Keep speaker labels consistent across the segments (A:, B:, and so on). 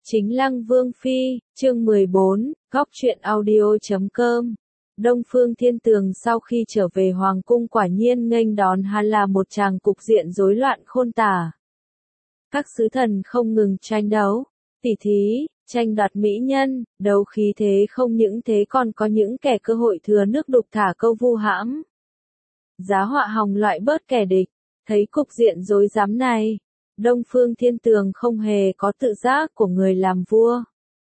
A: Chính Lăng Vương Phi, chương 14, góc truyện audio.com. Đông Phương Thiên Tường sau khi trở về Hoàng cung quả nhiên nghênh đón hắn là một tràng cục diện rối loạn khôn tả. Các sứ thần không ngừng tranh đấu, tỉ thí, tranh đoạt mỹ nhân, đấu khí thế không những thế còn có những kẻ cơ hội thừa nước đục thả câu vu hãm. Giá họa hòng loại bớt kẻ địch, thấy cục diện rối rắm này. Đông Phương Thiên Tường không hề có tự giác của người làm vua.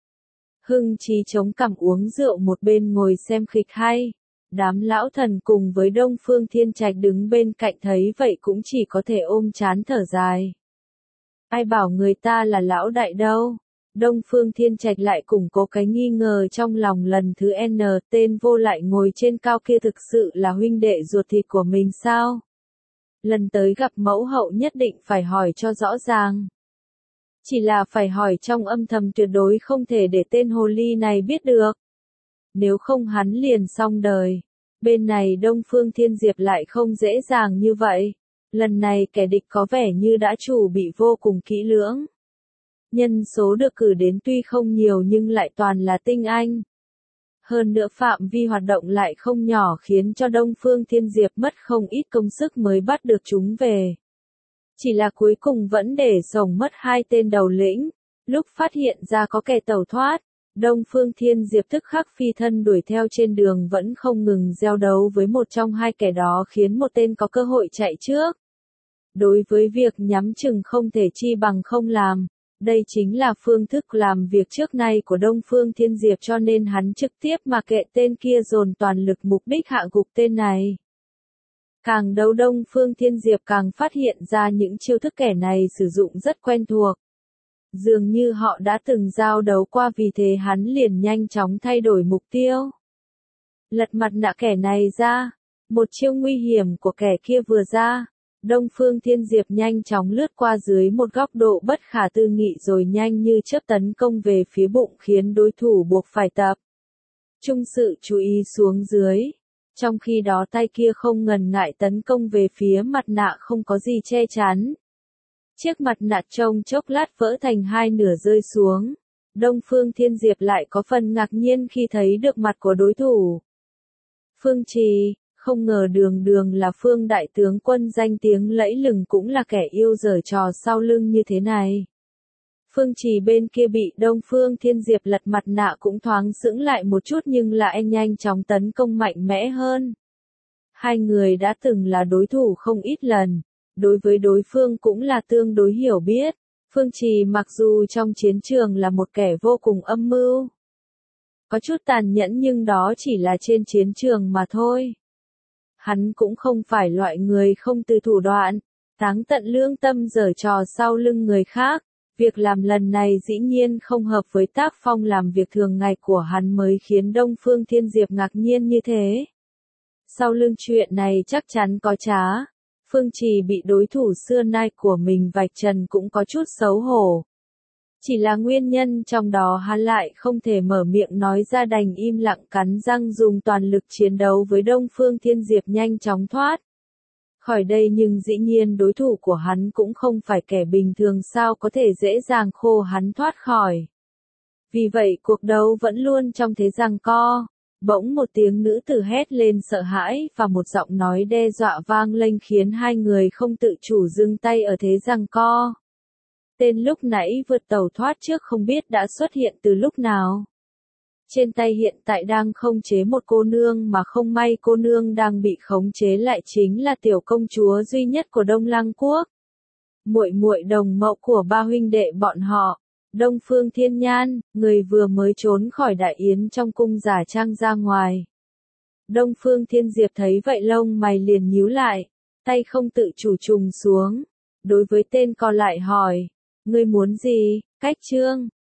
A: Hưng Chí chống cằm uống rượu một bên ngồi xem kịch hay. Đám lão thần cùng với Đông Phương Thiên Trạch đứng bên cạnh thấy vậy cũng chỉ có thể ôm trán thở dài. Ai bảo người ta là lão đại đâu. Đông Phương Thiên Trạch lại củng cố cái nghi ngờ trong lòng lần thứ N, tên vô lại ngồi trên cao kia thực sự là huynh đệ ruột thịt của mình sao? Lần tới gặp mẫu hậu nhất định phải hỏi cho rõ ràng. Chỉ là phải hỏi trong âm thầm tuyệt đối không thể để tên hồ ly này biết được. Nếu không hắn liền xong đời. Bên này Đông Phương Thiên Diệp lại không dễ dàng như vậy. Lần này kẻ địch có vẻ như đã chuẩn bị vô cùng kỹ lưỡng. Nhân số được cử đến tuy không nhiều nhưng lại toàn là tinh anh. Hơn nữa phạm vi hoạt động lại không nhỏ khiến cho Đông Phương Thiên Diệp mất không ít công sức mới bắt được chúng về. Chỉ là cuối cùng vẫn để rồng mất hai tên đầu lĩnh. Lúc phát hiện ra có kẻ tẩu thoát, Đông Phương Thiên Diệp tức khắc phi thân đuổi theo trên đường vẫn không ngừng gieo đấu với một trong hai kẻ đó khiến một tên có cơ hội chạy trước. Đối với việc nhắm chừng không thể chi bằng không làm. Đây chính là phương thức làm việc trước nay của Đông Phương Thiên Diệp cho nên hắn trực tiếp mà kệ tên kia dồn toàn lực mục đích hạ gục tên này. Càng đấu Đông Phương Thiên Diệp càng phát hiện ra những chiêu thức kẻ này sử dụng rất quen thuộc. Dường như họ đã từng giao đấu qua vì thế hắn liền nhanh chóng thay đổi mục tiêu. Lật mặt nạ kẻ này ra, một chiêu nguy hiểm của kẻ kia vừa ra. Đông Phương Thiên Diệp nhanh chóng lướt qua dưới một góc độ bất khả tư nghị rồi nhanh như chớp tấn công về phía bụng khiến đối thủ buộc phải tập trung sự chú ý xuống dưới. Trong khi đó tay kia không ngần ngại tấn công về phía mặt nạ không có gì che chắn. Chiếc mặt nạ trông chốc lát vỡ thành hai nửa rơi xuống. Đông Phương Thiên Diệp lại có phần ngạc nhiên khi thấy được mặt của đối thủ. Phương Trì. Không ngờ đường đường là Phương đại tướng quân danh tiếng lẫy lừng cũng là kẻ yêu giở trò sau lưng như thế này. Phương Trì bên kia bị Đông Phương Thiên Diệp lật mặt nạ cũng thoáng sững lại một chút nhưng lại nhanh chóng tấn công mạnh mẽ hơn. Hai người đã từng là đối thủ không ít lần, đối với đối phương cũng là tương đối hiểu biết. Phương Trì mặc dù trong chiến trường là một kẻ vô cùng âm mưu, có chút tàn nhẫn nhưng đó chỉ là trên chiến trường mà thôi. Hắn cũng không phải loại người không từ thủ đoạn, táng tận lương tâm giở trò sau lưng người khác. Việc làm lần này dĩ nhiên không hợp với tác phong làm việc thường ngày của hắn mới khiến Đông Phương Thiên Diệp ngạc nhiên như thế. Sau lưng chuyện này chắc chắn có trá. Phương Trì bị đối thủ xưa nay của mình vạch trần cũng có chút xấu hổ. Chỉ là nguyên nhân trong đó hắn lại không thể mở miệng nói ra đành im lặng cắn răng dùng toàn lực chiến đấu với Đông Phương Thiên Diệp nhanh chóng thoát khỏi đây nhưng dĩ nhiên đối thủ của hắn cũng không phải kẻ bình thường sao có thể dễ dàng khô hắn thoát khỏi. Vì vậy cuộc đấu vẫn luôn trong thế giằng co. Bỗng một tiếng nữ tử hét lên sợ hãi và một giọng nói đe dọa vang lên khiến hai người không tự chủ dừng tay ở thế giằng co. Tên lúc nãy vượt tẩu thoát trước không biết đã xuất hiện từ lúc nào. Trên tay hiện tại đang khống chế một cô nương mà không may cô nương đang bị khống chế lại chính là tiểu công chúa duy nhất của Đông Lăng Quốc. Muội muội đồng mẫu của ba huynh đệ bọn họ, Đông Phương Thiên Nhan, người vừa mới trốn khỏi đại yến trong cung giả trang ra ngoài. Đông Phương Thiên Diệp thấy vậy lông mày liền nhíu lại, tay không tự chủ trùng xuống. Đối với tên còn lại hỏi. Ngươi muốn gì, Cách Trương?